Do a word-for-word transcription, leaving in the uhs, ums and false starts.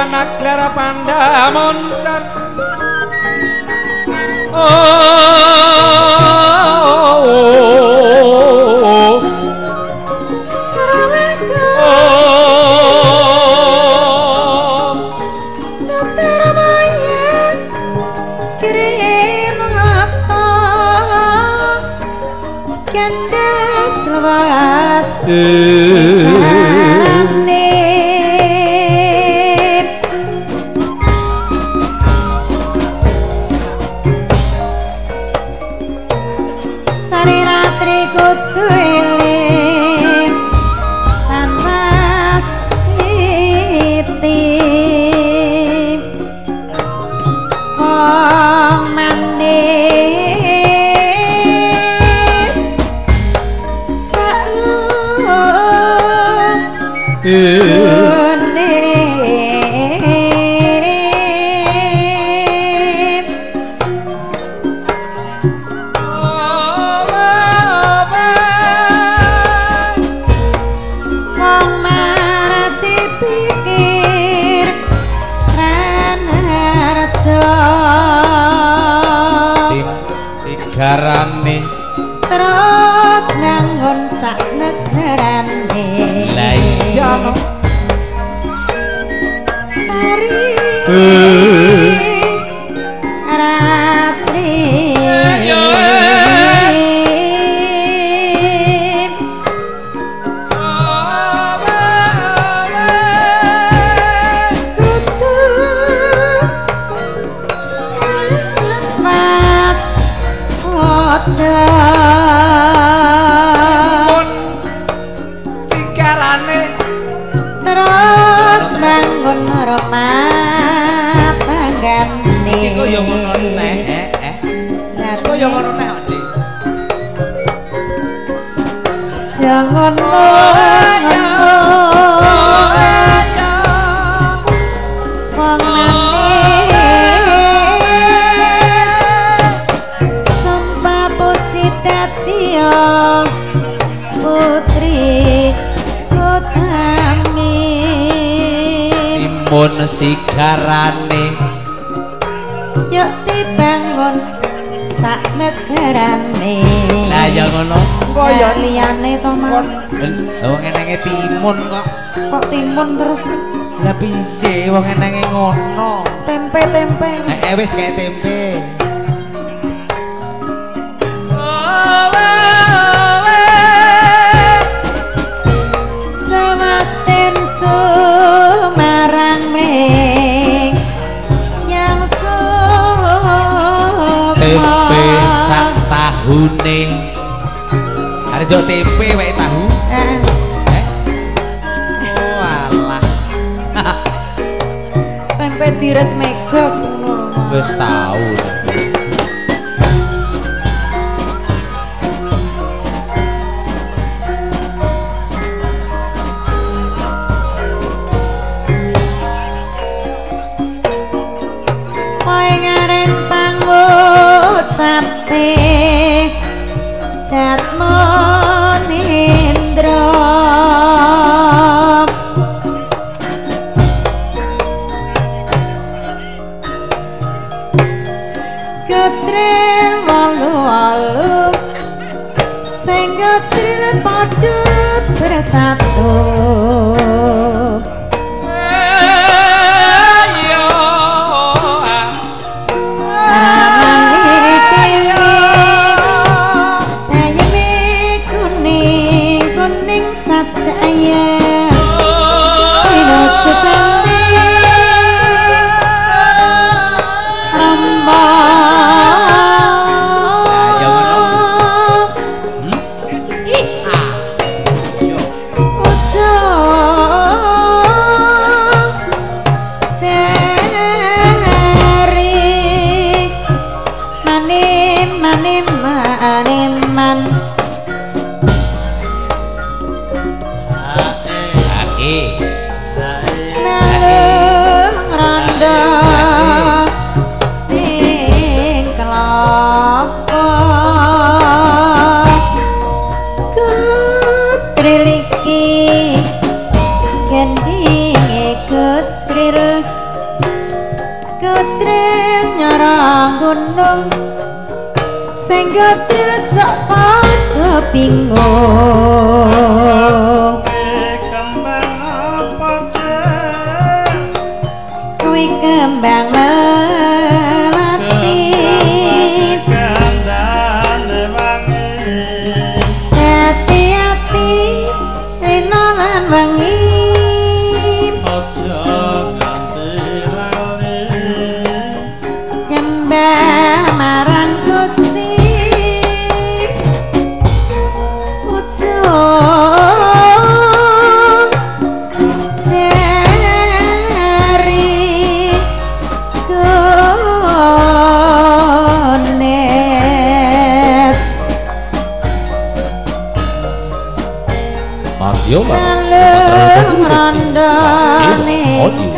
panaglar pandamoncat oh Raweka Satarmaya Kirinata Kendes lawas Carane Sari ratri kudu eling Tanpas titip Wong manis Saklung garane terus nganggon sak negarane la iya no sari ratri ayo pun sigarane terus bangun rumah tanggane iki kok yo ngono neh eh kok yo ngono neh Dik jangan putri Utami timun sigarane yuk dibangun sak negarane lah ya ngono kaya liyane to Mas wong enenge timun kok kok timun terus lah piye wong enenge ngono tempe-tempe eh wis kayak tempe tahune arep jo tempe wae tahu eh oh alah tempe dires megos ngono wis tau kowe ngaren pangucape Jatmonindra Getril walu-walu sing getril padha bersatu Oh Ketril nyarang gunung sing ketril cok padha bingung kembang apa kuwi kembang melati kandhane wangi hati-hati rina lan wengi aja nganti lali nyembah marang Gusti ujung jari kunes Mas Yo Mas Dalem randane